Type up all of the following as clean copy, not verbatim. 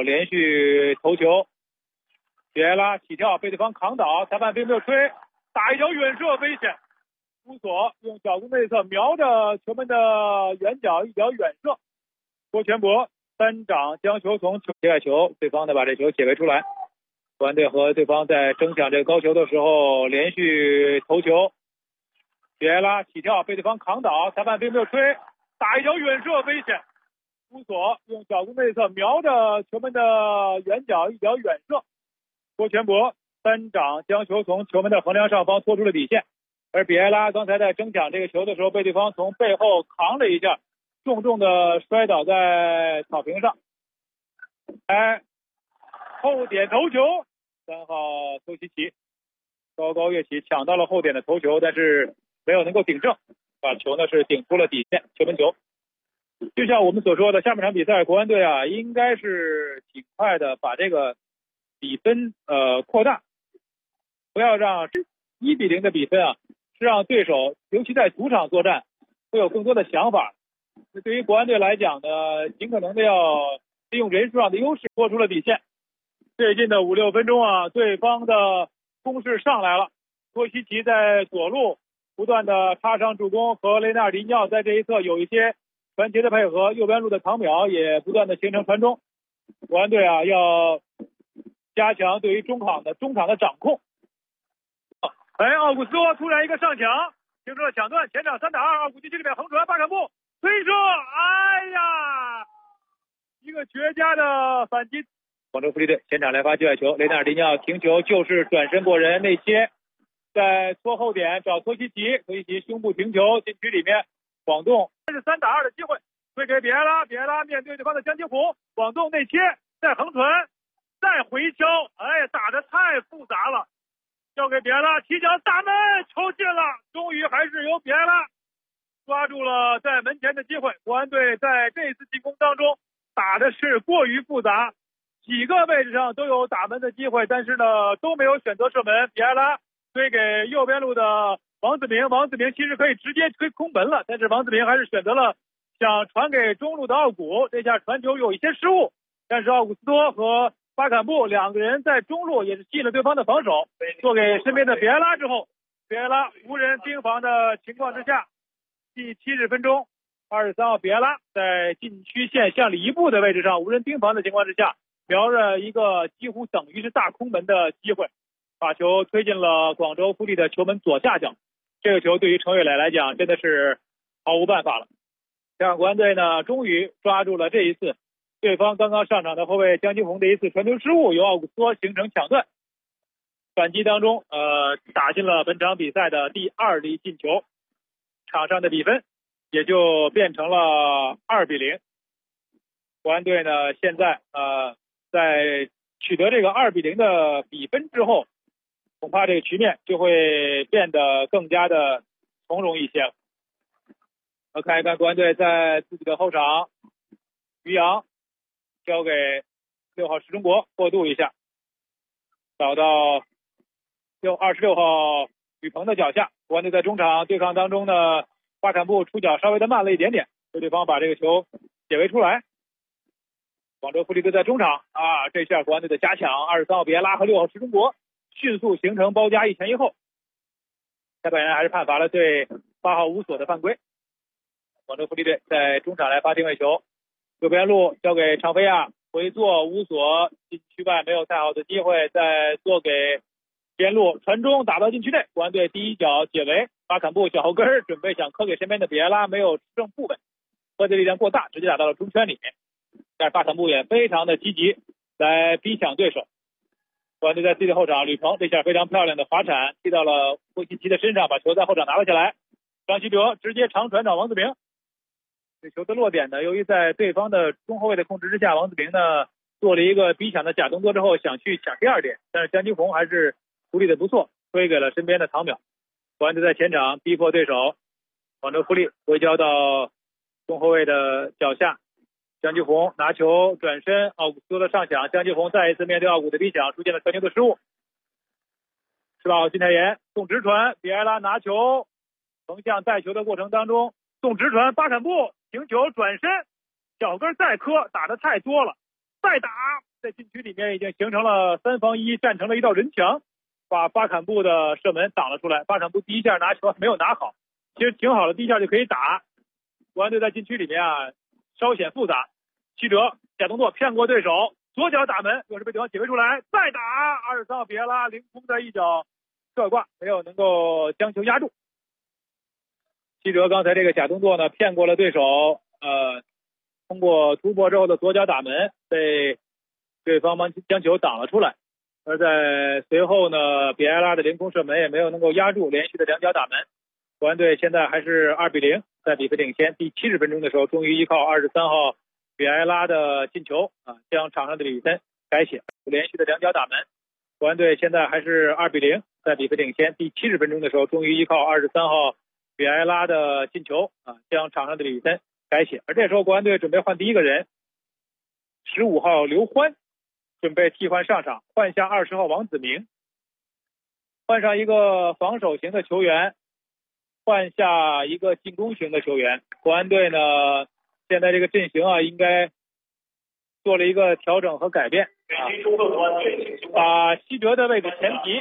连续头球，比埃拉起跳被对方扛倒，裁判并没有吹，打一脚远射危险，乌索用脚弓内侧瞄着球门的远角一脚远射，郭全博单掌将球从界外球，对方呢把这球解围出来。国安队和对方在争抢这个高球的时候连续头球，比埃拉起跳被对方扛倒，裁判并没有吹，打一脚远射危险，乌索用脚弓内侧瞄着球门的远角一脚远射，郭全博单掌将球从球门的横梁上方拖出了底线。而比埃拉刚才在争抢这个球的时候被对方从背后扛了一下，重重的摔倒在草坪上。后点头球，3号托西奇高高跃起抢到了后点的头球，但是没有能够顶正，把球呢是顶出了底线，球门球。就像我们所说的，下半场比赛国安队啊应该是尽快的把这个比分扩大，不要让1-0的比分啊是让对手尤其在主场作战会有更多的想法。对于国安队来讲呢，尽可能的要利用人数上的优势拖出了底线。最近的5-6分钟啊，对方的攻势上来了，托西奇在左路不断的插上助攻，和雷纳尔迪尼奥在这一侧有一些传球的配合，右边路的唐淼也不断的形成传中。国安队啊要加强对于中场的掌控。奥古斯托突然一个上抢，形成了抢断，前场3打2，奥古禁区里面横传，巴坎布推射，哎呀，一个绝佳的反击。广州富力队前场来发界外球，雷纳尔迪尼奥停球就是转身过人内切，在搓后点找托西奇，托西奇胸部停球，禁区里面广栋，这是3打2的机会，推给比埃拉，比埃拉面对对方的江金虎，广栋内切，再横传，再回敲，哎呀，打得太复杂了，交给比埃拉，起脚打门，球进了，终于还是由比埃拉抓住了在门前的机会。国安队在这次进攻当中打的是过于复杂，几个位置上都有打门的机会，但是呢都没有选择射门。比埃拉推给右边路的王子明，王子明其实可以直接推空门了，但是王子明还是选择了想传给中路的奥古，这下传球有一些失误，但是奥古斯托和巴坎布2个人在中路也是吸引了对方的防守，做给身边的比埃拉之后，比埃拉无人盯防的情况之下，第70分钟23号比埃拉在禁区线向里一步的位置上无人盯防的情况之下，瞄着一个几乎等于是大空门的机会，把球推进了广州富力的球门左下角。这个球对于程岳磊来讲真的是毫无办法了。这样国安队呢终于抓住了这一次对方刚刚上场的后卫江金红的一次传球失误，由奥古斯托形成抢断，反击当中打进了本场比赛的第2粒进球，场上的比分也就变成了2-0。国安队呢现在在取得这个2-0的比分之后，恐怕这个局面就会变得更加的从容一些了。我看一看国安队在自己的后场，于洋交给6号石中国过渡一下，找到26号吕鹏的脚下。国安队在中场对抗当中呢，巴坎布出脚稍微的慢了一点点，被对方把这个球解围出来。广州富力队在中场这下国安队的加强，23号比埃拉和6号石中国迅速形成包夹，一前一后。裁判员还是判罚了对8号乌索的犯规。广州富力队在中场来发定位球，右边路交给常飞亚回做乌索，禁区外没有太好的机会，再做给边路传中打到禁区内，国安队第一脚解围，巴坎布脚后跟准备想磕给身边的比埃拉，没有持正不稳，喝的力量过大，直接打到了中圈里面。但是巴坎布也非常的积极来逼抢对手。国安队在自己的后场，吕鹏这下非常漂亮的滑铲踢到了霍奇奇的身上，把球在后场拿了下来。张稀哲直接长传找王子明，这球的落点呢，由于在对方的中后卫的控制之下，王子明呢做了一个逼抢的假动作之后想去抢第2点，但是江金红还是处理的不错，推给了身边的唐淼。国安队在前场逼迫对手，广州富力回交到中后卫的脚下，江金红拿球转身，奥古斯托的上抢，江金红再一次面对奥古的逼抢出现了传球的失误。18号金泰妍送直传，比埃拉拿球横向带球的过程当中送直传，巴坎布停球转身脚跟再磕，打得太多了，再打在禁区里面已经形成了3防1，站成了一道人墙，把巴坎布的射门挡了出来。巴坎布第一下拿球没有拿好，其实挺好的，第一下就可以打。国安队在禁区里面稍显复杂。齐哲假动作骗过对手，左脚打门，又是被对方解围出来，再打23号比埃拉凌空的一脚侧挂，没有能够将球压住。齐哲刚才这个假动作呢，骗过了对手，通过突破之后的左脚打门，被对方将球挡了出来。而在随后呢，比埃拉的凌空射门也没有能够压住，连续的2脚打门。国安队现在还是2比0，在比分领先。第70分钟的时候，终于依靠23号比埃拉的进球将场上的比分改写，连续的2脚打门。国安队现在还是2比0，在比分领先。第70分钟的时候，终于依靠23号比埃拉的进球将场上的比分改写。而这时候国安队准备换第一个人，15号刘欢准备替换上场，换下20号王子明，换上一个防守型的球员，换下一个进攻型的球员。国安队呢，现在这个阵型应该做了一个调整和改变把西哲的位置前提，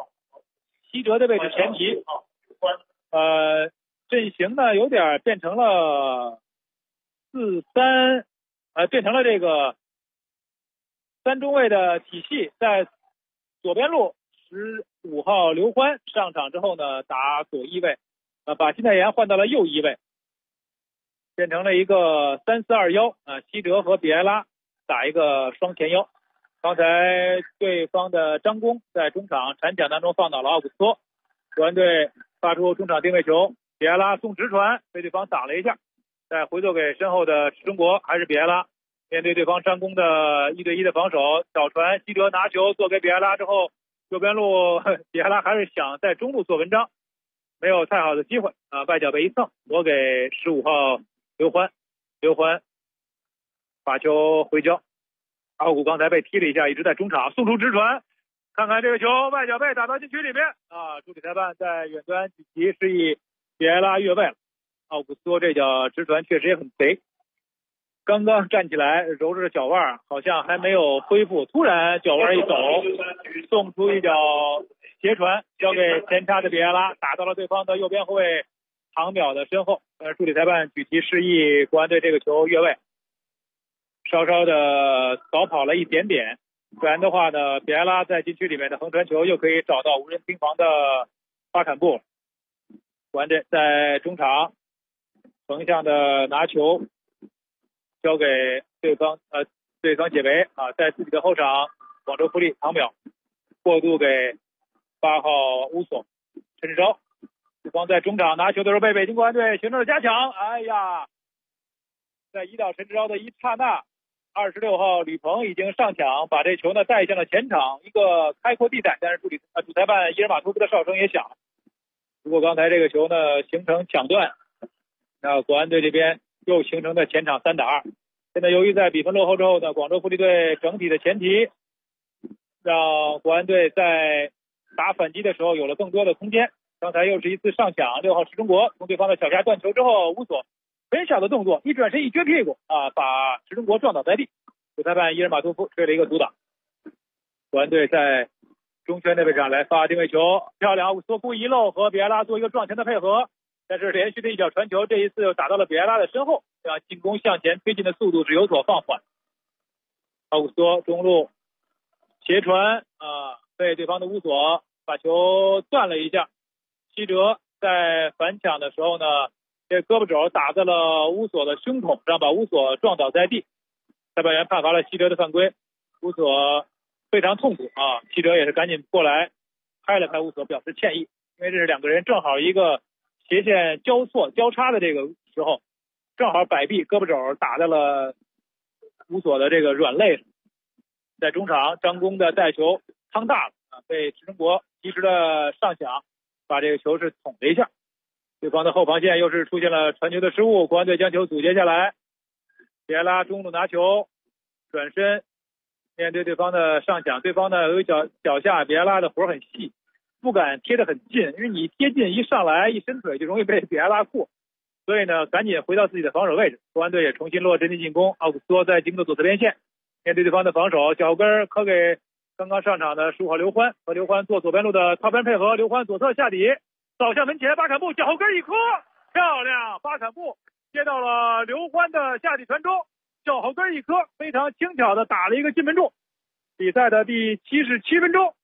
阵型呢有点变成了4-3，变成了这个3中卫的体系。在左边路15号刘欢上场之后呢，打左翼位，把金泰妍换到了右翼位，变成了一个3-4-2-1，西哲和比埃拉打一个双前腰。刚才对方的张弓在中场铲抢当中放倒了奥古斯托，国安队发出中场定位球，比埃拉送直传被对方挡了一下，再回做给身后的池中国，还是比埃拉面对对方张弓的1对1的防守，小传西哲拿球做给比埃拉之后，右边路比埃拉还是想在中路做文章，没有太好的机会外脚被一蹭，挪给15号刘欢把球回交。奥古刚才被踢了一下，一直在中场送出直传，看看这个球外脚背打到禁区里面助理裁判在远端举旗示意比埃拉越位了。奥古斯托这脚直传确实也很贼，刚刚站起来揉着脚腕，好像还没有恢复，突然脚腕一抖，送出一脚斜传交给前插的比埃拉，打到了对方的右边后卫唐淼的身后。助理裁判举旗示意国安队这个球越位，稍稍的早跑了一点点，不然的话呢，比埃拉在禁区里面的横传球又可以找到无人盯防的巴坎布。国安队在中场横向的拿球交给对方解围在自己的后场广州富力唐淼过渡给8号乌索陈志钊，对方在中场拿球的时候被北京国安队形成了加强，在移倒陈志钊的一刹那，26号吕鹏已经上抢，把这球呢带向了前场一个开阔地带，但是主裁判伊尔马托夫的哨声也响了。不过刚才这个球呢形成抢断，那国安队这边又形成的前场3打2。现在由于在比分落后之后呢，广州富力队整体的前提让国安队在打反击的时候有了更多的空间。刚才又是一次上抢，6号石中国从对方的脚下断球之后，乌索很小的动作，一转身一撅屁股把石中国撞倒在地，主裁判伊尔马托夫吹了一个阻挡。国安队在中圈的位置上来发定位球，漂亮，乌索故意遗漏和比埃拉做一个撞前的配合，但是连续的一脚传球，这一次又打到了比埃拉的身后，让进攻向前推进的速度是有所放缓。奥古斯托中路斜传被对方的乌索把球断了一下，西哲在反抢的时候呢，这胳膊肘打在了乌索的胸口上，把乌索撞倒在地，裁判员判罚了西哲的犯规，乌索非常痛苦西哲也是赶紧过来拍了拍乌索表示歉意，因为这是2个人正好一个斜线交叉的这个时候，正好摆臂胳膊肘打在了乌索的这个软肋上。在中场张弓的带球趟大了被池中国及时的上抢，把这个球是捅了一下，对方的后防线又是出现了传球的失误，国安队将球阻截下来。比埃拉中路拿球转身面对对方的上抢，对方呢由于脚下比埃拉的活很细，不敢贴得很近，因为你贴近一上来一伸腿就容易被比埃拉过，所以呢赶紧回到自己的防守位置。国安队也重新落阵地进攻，奥古斯托在经过左侧边线面对对方的防守，脚后跟可给刚刚上场的15号刘欢，和刘欢做左边路的套边配合，刘欢左侧下底扫向门前，巴坎布脚后跟一磕，漂亮！巴坎布接到了刘欢的下底传中，脚后跟一磕，非常轻巧的打了一个进门柱。比赛的第77分钟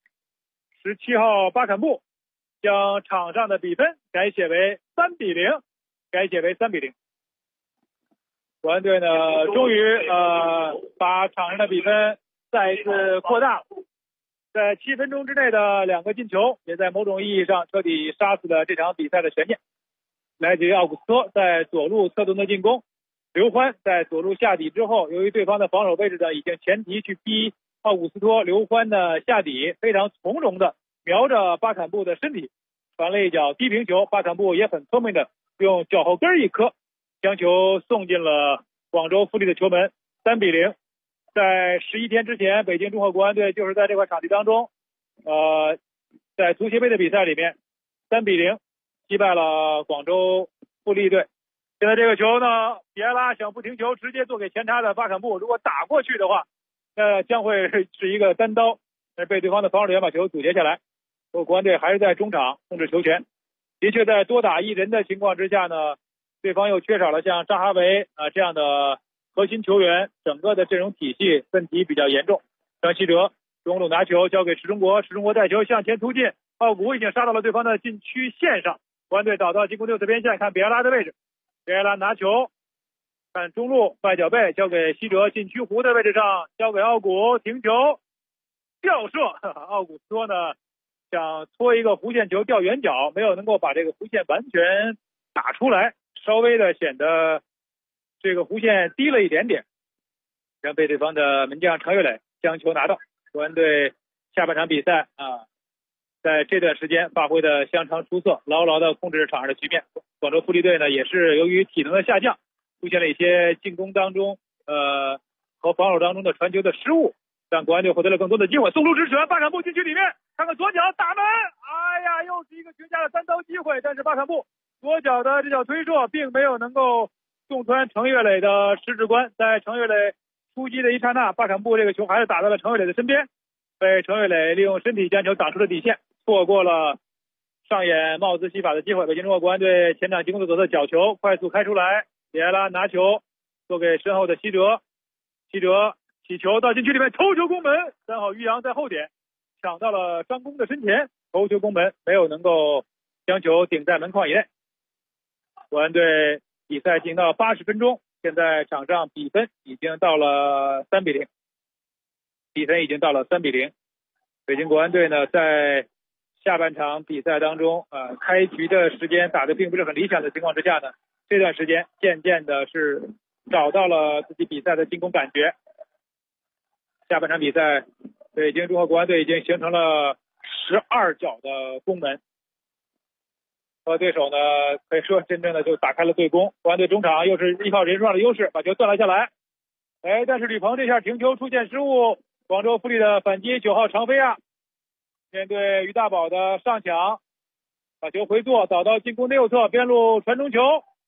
，17号巴坎布将场上的比分改写为3-0，改写为3-0。国安队呢，终于把场上的比分再一次扩大，在7分钟之内的2个进球，也在某种意义上彻底杀死了这场比赛的悬念。来自于奥古斯托在左路策动的进攻，刘欢在左路下底之后，由于对方的防守位置呢已经前提去逼奥古斯托，刘欢的下底非常从容的瞄着巴坎布的身体，传了一脚低平球，巴坎布也很聪明的用脚后跟一磕，将球送进了广州富力的球门，3-0。在11天之前，北京中赫国安队就是在这块场地当中，在足协杯的比赛里面3-0击败了广州富力队。现在这个球呢，比埃拉想不停球，直接做给前插的巴坎布，如果打过去的话，将会是一个单刀，被对方的防守员把球阻截下来。国安队还是在中场控制球权，的确在多打一人的情况之下呢，对方又缺少了像扎哈维这样的核心球员，整个的阵容体系问题比较严重。张稀哲中路拿球交给石中国，石中国带球向前突进，奥古已经杀到了对方的禁区线上，国安队倒到进攻6次边线，看比埃拉的位置，比埃拉拿球看中路外脚背交给希哲，禁区弧的位置上交给奥古，停球吊射，奥古斯托呢想搓一个弧线球吊远角，没有能够把这个弧线完全打出来，稍微的显得这个弧线低了一点点，让被对方的门将常岳磊将球拿到。国安队下半场比赛在这段时间发挥的相当出色，牢牢的控制场上的局面。广州富力队呢也是由于体能的下降，出现了一些进攻当中和防守当中的传球的失误，让国安队获得了更多的机会。送出直传，巴坎布禁区里面，看看左脚打门，哎呀，又是一个绝佳的单刀机会，但是巴坎布左脚的这脚推射并没有能够洞穿程岳磊的十指关，在程岳磊出击的一刹那，巴坎布这个球还是打到了程岳磊的身边，被程岳磊利用身体将球挡出了底线，错过了上演帽子戏法的机会。北京中赫国安队前场进攻的左侧角球快速开出来，比埃拉拿球做给身后的希哲，希哲起球到禁区里面，头球攻门，3号于洋在后点抢到了张弓的身前，头球攻门，没有能够将球顶在门框以内。国安队比赛进行到80分钟，现在场上比分已经到了3-0，比分已经到了3-0。北京国安队呢在下半场比赛当中开局的时间打得并不是很理想的情况之下呢，这段时间渐渐的是找到了自己比赛的进攻感觉。下半场比赛，北京中赫国安队已经形成了12脚的攻门，和对手呢可以说真正的就打开了对攻。国安队中场又是依靠人数上的优势把球断了下来，但是吕鹏这下停球出现失误，广州富力的反击，9号常飞亚面对于大宝的上抢，把球回做倒到进攻内侧，边路传中球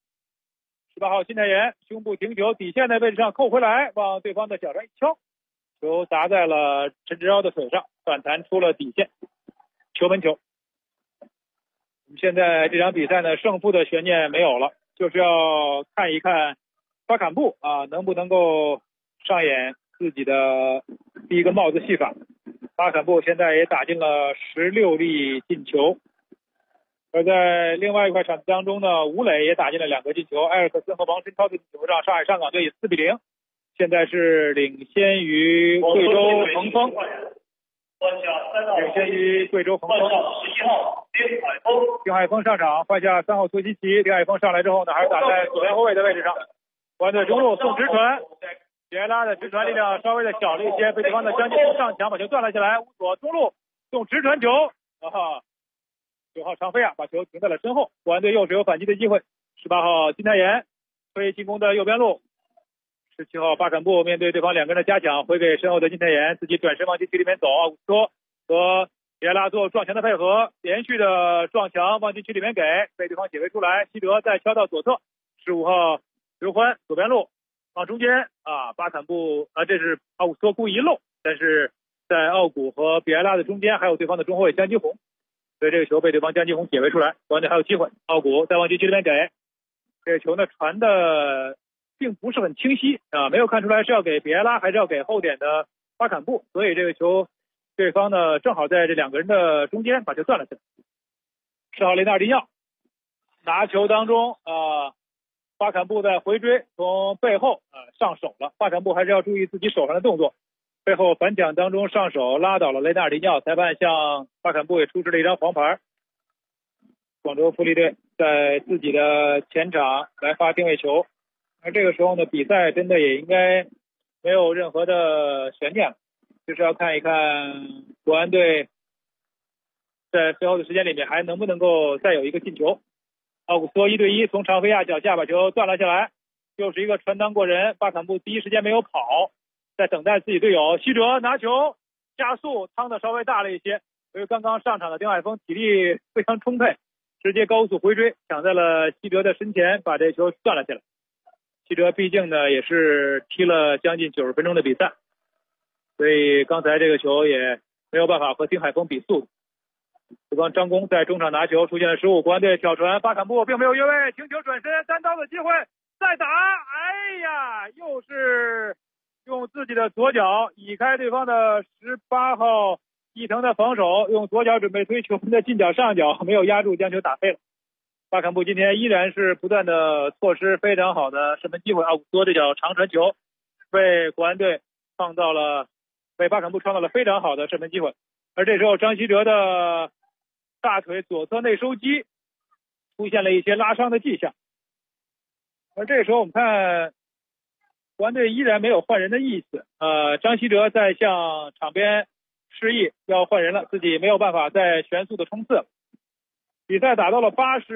，18号辛泰妍胸部停球，底线的位置上扣回来，往对方的脚上一敲，球砸在了陈志钊的腿上，反弹出了底线，球门球。现在这场比赛呢，胜负的悬念没有了，就是要看一看巴坎布能不能够上演自己的第一个帽子戏法。巴坎布现在也打进了16粒进球，而在另外一块场地当中呢，吴磊也打进了2个进球，埃尔克森和王申超的进球让上海上港队以4-0，现在是领先于贵州恒丰。领先于贵州恒丰，11号丁海峰上场，换下3号托西奇。丁海峰上来之后呢，还是打在左边后卫的位置上。国安队中路送直传，比埃拉的直传力量稍微的小了一些，被对方的江继聪上抢把球断了下来。乌索中路送直传球，9号常飞亚把球停在了身后。国安队又是有反击的机会。18号金泰妍推进攻的右边路。17号巴坎布面对对方2个人的加强，回给身后的金泰妍，自己转身往禁区里面走，奥古斯托和比埃拉做撞墙的配合，连续的撞墙往禁区里面给，被对方解围出来，希德再敲到左侧，15号刘欢左边路往中间啊，巴坎布这是奥古斯托故意漏，但是在奥古和比埃拉的中间还有对方的中后卫江基宏，所以这个球被对方江基宏解围出来，国安队还有机会。奥古在往禁区里面给这个球呢，传的并不是很清晰啊，没有看出来是要给比埃拉还是要给后点的巴坎布，所以这个球对方呢正好在这两个人的中间把球断了下来。是奥雷纳尔迪尼奥拿球当中巴坎布在回追，从背后上手了，巴坎布还是要注意自己手上的动作。背后反抢当中上手拉倒了雷纳尔迪尼奥，裁判向巴坎布也出示了一张黄牌。广州富力队在自己的前场来发定位球，而这个时候呢，比赛真的也应该没有任何的悬念了，就是要看一看国安队在最后的时间里面还能不能够再有一个进球。奥古斯托1对1从常菲亚脚下把球断了下来，又是一个传裆过人，巴坎布第一时间没有跑，在等待自己队友西哲拿球加速，趟的稍微大了一些，因为刚刚上场的丁海峰体力非常充沛，直接高速回追抢在了西哲的身前，把这球断了下来。西哲毕竟呢也是踢了将近90分钟的比赛，所以刚才这个球也没有办法和丁海峰比速。对方张弓在中场拿球出现了失误，国安队挑传，巴坎布并没有越位，停球转身，单刀的机会再打，哎呀，又是用自己的左脚移开对方的18号伊藤的防守，用左脚准备推球的近角上角，没有压住，将球打飞了。巴坎布今天依然是不断的错失非常好的射门机会，奥古斯托这脚长传球为国安队为巴坎布创造了非常好的射门机会。而这时候张稀哲的大腿左侧内收肌出现了一些拉伤的迹象，而这时候我们看国安队依然没有换人的意思，张稀哲在向场边示意要换人了，自己没有办法再全速的冲刺。比赛打到了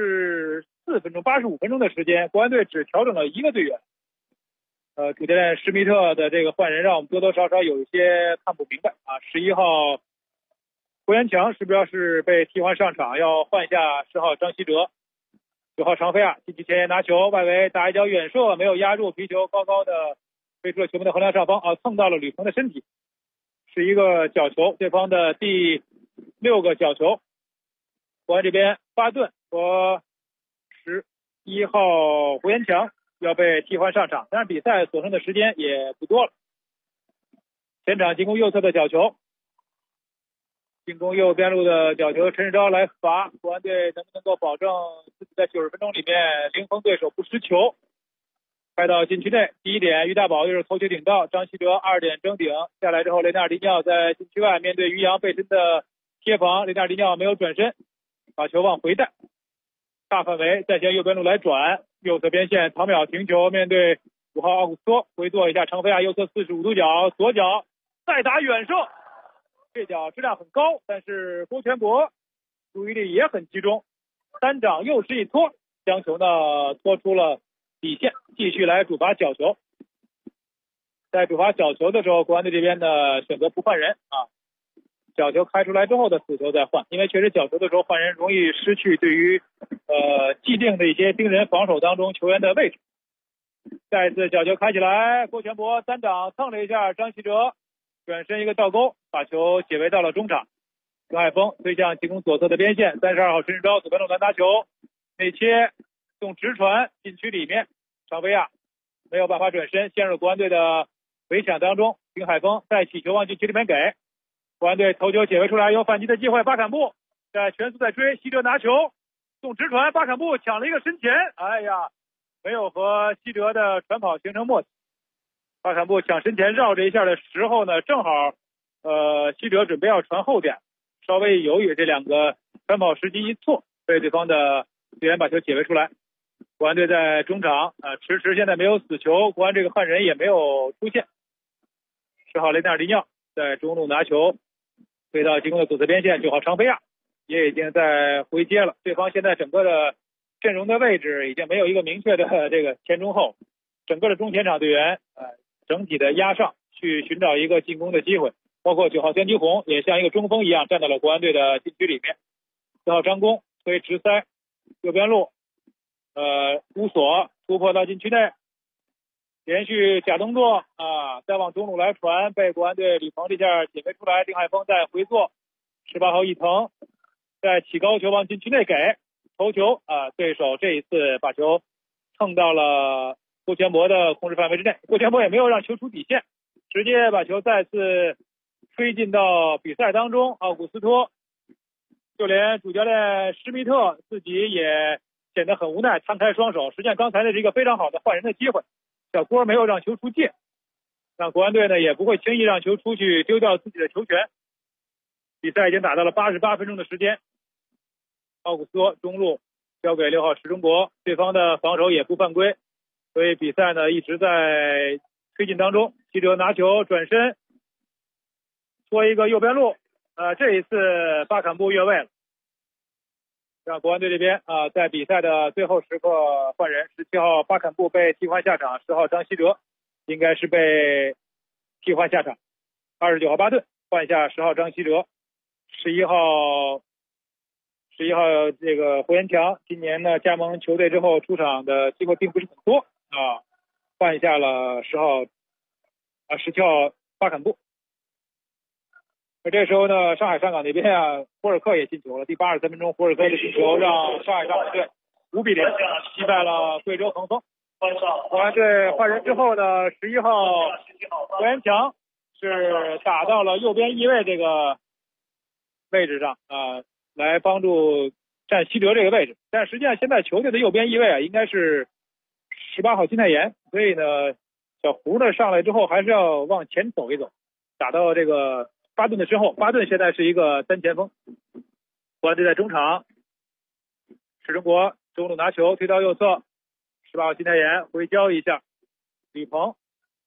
85分钟的时间，国安队只调整了一个队员，主教练施密特的这个换人让我们多多少少有一些看不明白11号胡元强是不是被替换上场，要换下10号张稀哲。9号常飞禁区前沿拿球，外围打一脚远射，没有压住，皮球高高的飞出了球门的横梁上方蹭到了吕鹏的身体，是一个角球，对方的第6个角球。国安这边巴顿和11号胡元强要被替换上场，但是比赛所剩的时间也不多了。前场进攻右侧的角球，进攻右边路的角球，陈世钊来罚，国安队能不能够保证自己在90分钟里面零封对手不失球？开到禁区内，第一点于大宝又是头球顶到，张稀哲2点争顶下来之后，雷纳尔迪尼奥在禁区外面对于洋背身的贴防，雷纳尔迪尼奥没有转身，把球往回带，大范围再向右边路来转，右侧边线唐淼停球，面对5号奥古斯托回做一下常菲亚右侧45度角，左脚再打远射，这脚质量很高，但是郭全博注意力也很集中，单掌又是一拖，将球呢拖出了底线，继续来主罚角球。在主罚角球的时候，国安队这边呢选择不换人角球开出来之后的死球再换，因为确实角球的时候换人容易失去对于既定的一些盯人防守当中球员的位置。再次角球开起来，郭全博单掌蹭了一下张稀哲，转身一个倒钩，把球解围到了中场。刘海峰推向进攻左侧的边线，32号陈世钊左边路拿球，内切用直传禁区里面，常菲亚没有办法转身，陷入国安队的围抢当中。丁海峰再起球往禁区里面给，国安队头球解围出来，有反击的机会，巴坎布在全速在追，稀哲拿球送直传，巴坎布抢了一个身前，哎呀，没有和稀哲的传跑形成默契。巴坎布抢身前绕着一下的时候呢，正好稀哲准备要传后点，稍微犹豫，这两个传跑时机一错，被对方的队员把球解围出来。国安队在中场迟迟现在没有死球，国安这个换人也没有出现。10号雷纳尔迪尼奥在中路拿球飞到进攻的左侧边线，9号常菲亚也已经在回接了，对方现在整个的阵容的位置已经没有一个明确的这个前中后，整个的中前场队员整体的压上去寻找一个进攻的机会，包括9号江基宏也像一个中锋一样站到了国安队的禁区里面。4号张弓推直塞右边路乌索突破到禁区内， 连续假动作啊，再往中路来传，被国安队李鹏这下解围出来，丁海峰再回做，18号一腾再起高球往禁区内给头球啊，对手这一次把球蹭到了郭全博的控制范围之内，郭全博也没有让球出底线，直接把球再次推进到比赛当中。奥古斯托就连主教练施密特自己也显得很无奈，摊开双手。实际上刚才那是一个非常好的换人的机会，小郭没有让球出界，让国安队呢也不会轻易让球出去丢掉自己的球权。比赛已经打到了88分钟的时间，奥古斯托中路交给6号石中国，对方的防守也不犯规，所以比赛呢一直在推进当中。记者拿球转身搓一个右边路，这一次巴坎布越位了，让国安队这边在比赛的最后时刻换人，17号巴坎布被替换下场，10号张稀哲应该是被替换下场，29号巴顿换下10号张稀哲，11号这个胡延强今年呢加盟球队之后出场的机会并不是很多啊，换下了17号巴坎布。而这时候呢，上海上港那边胡尔克也进球了。第83分钟，胡尔克的进球让上海上港队5-0击败了贵州恒丰。国安队换人之后呢，11号胡延强是打到了右边翼位这个位置上来帮助占西哲这个位置。但实际上现在球队的右边翼位应该是18号金泰妍，所以呢，小胡呢上来之后还是要往前走一走，打到这个巴顿的身后。巴顿现在是一个单前锋。国安队在中场，石中国中路拿球推到右侧，18号金泰妍回交一下，李鹏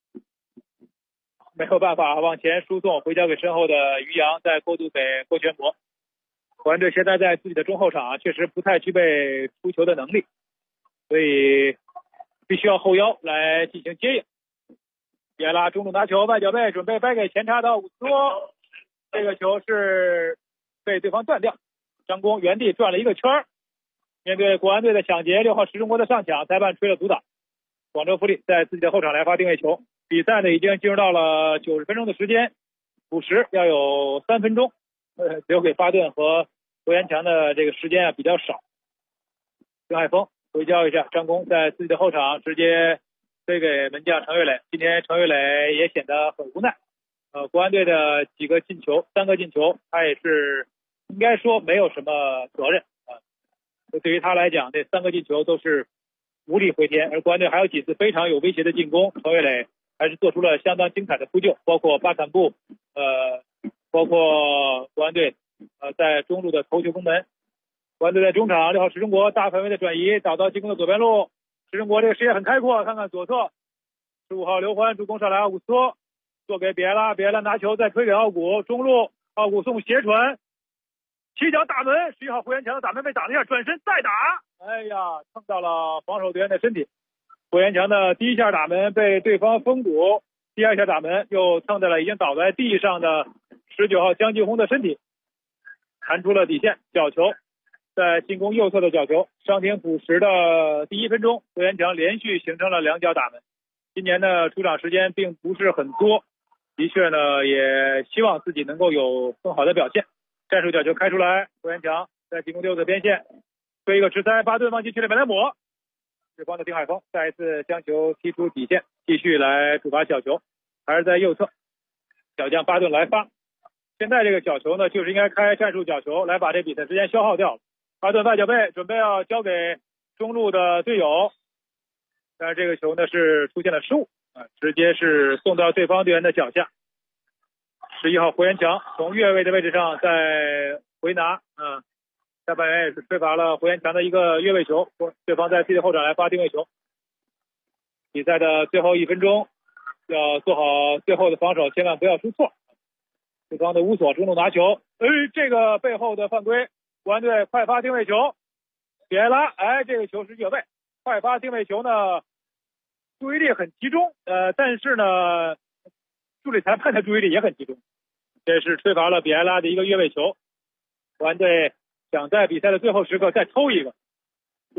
没有办法往前输送，回交给身后的于洋，再过渡给郭全博。国安队现在在自己的中后场确实不太具备出球的能力，所以必须要后腰来进行接应。别拉中路拿球，外脚背准备掰给前插的奥古斯托，这个球是被对方断掉。张弓原地转了一个圈，面对国安队的抢劫，6号石中国的上抢，裁判吹了阻挡。广州富力在自己的后场来发定位球。比赛呢已经进入到了90分钟的时间，补时要有3分钟，留给巴顿和胡延强的这个时间比较少。丁海峰回交一下，张弓在自己的后场直接推给门将程岳磊。今天程岳磊也显得很无奈。国安队的几个进球，3个进球，他也是应该说没有什么责任对于他来讲，这3个进球都是无力回天。而国安队还有几次非常有威胁的进攻，程岳磊还是做出了相当精彩的扑救，包括巴坎布，包括国安队在中路的头球攻门。国安队在中场，6号石中国大范围的转移，导到进攻的左边路。石中国这个视野很开阔，看看左侧，15号刘欢助攻上来，奥古斯托做给别拉，别拉拿球再推给奥古，中路奥古送斜传，起脚打门，11号胡延强的打门被挡了一下，转身再打，哎呀，蹭到了防守队员的身体。胡延强的第一下打门被对方封堵，第二下打门又蹭在了已经倒在地上的19号江继红的身体，弹出了底线，角球，在进攻右侧的角球。伤停补时的第1分钟，胡延强连续形成了2脚打门。今年的出场时间并不是很多，的确呢也希望自己能够有更好的表现。战术角球开出来，胡延强在进攻右侧边线推一个直塞，巴顿往禁区里面来抹，对方的丁海峰再一次将球踢出底线，继续来主罚角球，还是在右侧，小将巴顿来发。现在这个角球呢，就是应该开战术角球来把这比赛时间消耗掉了。巴顿外脚背准备要交给中路的队友，但是这个球呢是出现了失误直接是送到对方队员的脚下。11号胡延强从越位的位置上再回拿下半员也是吹罚了胡延强的一个越位球，对方在自己的后场来发定位球。比赛的最后1分钟要做好最后的防守，千万不要出错。对方的乌索中路拿球，这个背后的犯规，国安队快发定位球，别拉，这个球是越位。快发定位球呢，注意力很集中，但是呢，助理裁判的注意力也很集中。这是吹罚了比埃拉的一个越位球，国安队想在比赛的最后时刻再抽一个，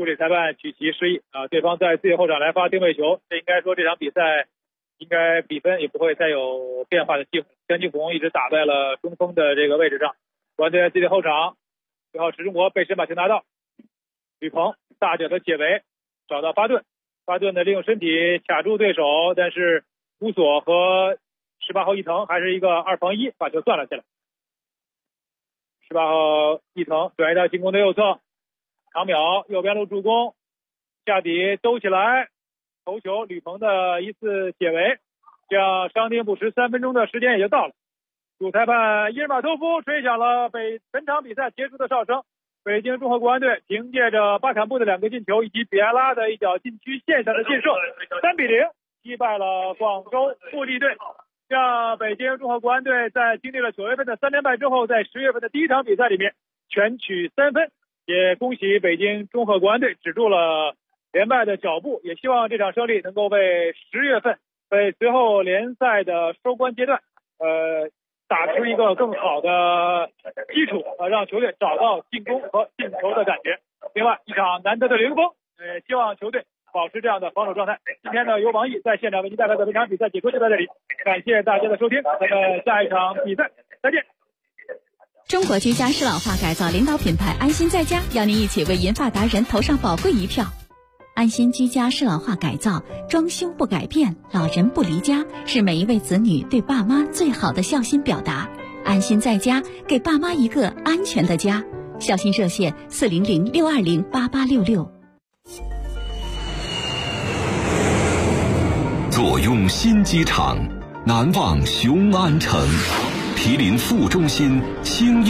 助理裁判曲奇示意啊，对方在自己后场来发定位球，这应该说这场比赛应该比分也不会再有变化的机会。江继红一直打在了中锋的这个位置上，国安队在自己后场，6号池中国背身把球拿到，吕鹏大脚的解围，找到巴顿，巴顿的利用身体卡住对手，但是乌索和18号伊藤还是一个2防1，把球攥了下来。18号伊藤转移到进攻的右侧，长淼右边路助攻，下底兜起来，头球吕鹏的一次解围，这样伤停补时3分钟的时间也就到了。主裁判伊尔马托夫吹响了本场比赛结束的哨声。北京综合国安队凭借着巴坎布的2个进球以及比埃拉的一脚禁区线上的劲射，3-0击败了广州富力队，让北京综合国安队在经历了9月份的3连败之后，在10月份的第一场比赛里面全取3分，也恭喜北京综合国安队止住了连败的脚步，也希望这场胜利能够为10月份为随后联赛的收官阶段打出一个更好的基础，让球队找到进攻和进球的感觉。另外一场难得的零封，希望球队保持这样的防守状态。今天呢，由王毅在现场为您带来的本场比赛解说就到这里，感谢大家的收听，咱们下一场比赛再见。 中国居家适老化改造领导品牌安心在家，邀您一起为银发达人投上宝贵一票。安心居家适老化改造，装修不改变，老人不离家，是每一位子女对爸妈最好的孝心表达。安心在家，给爸妈一个安全的家。孝心热线400-620-8866。 坐拥新机场，难忘雄安城，毗邻副中心兴业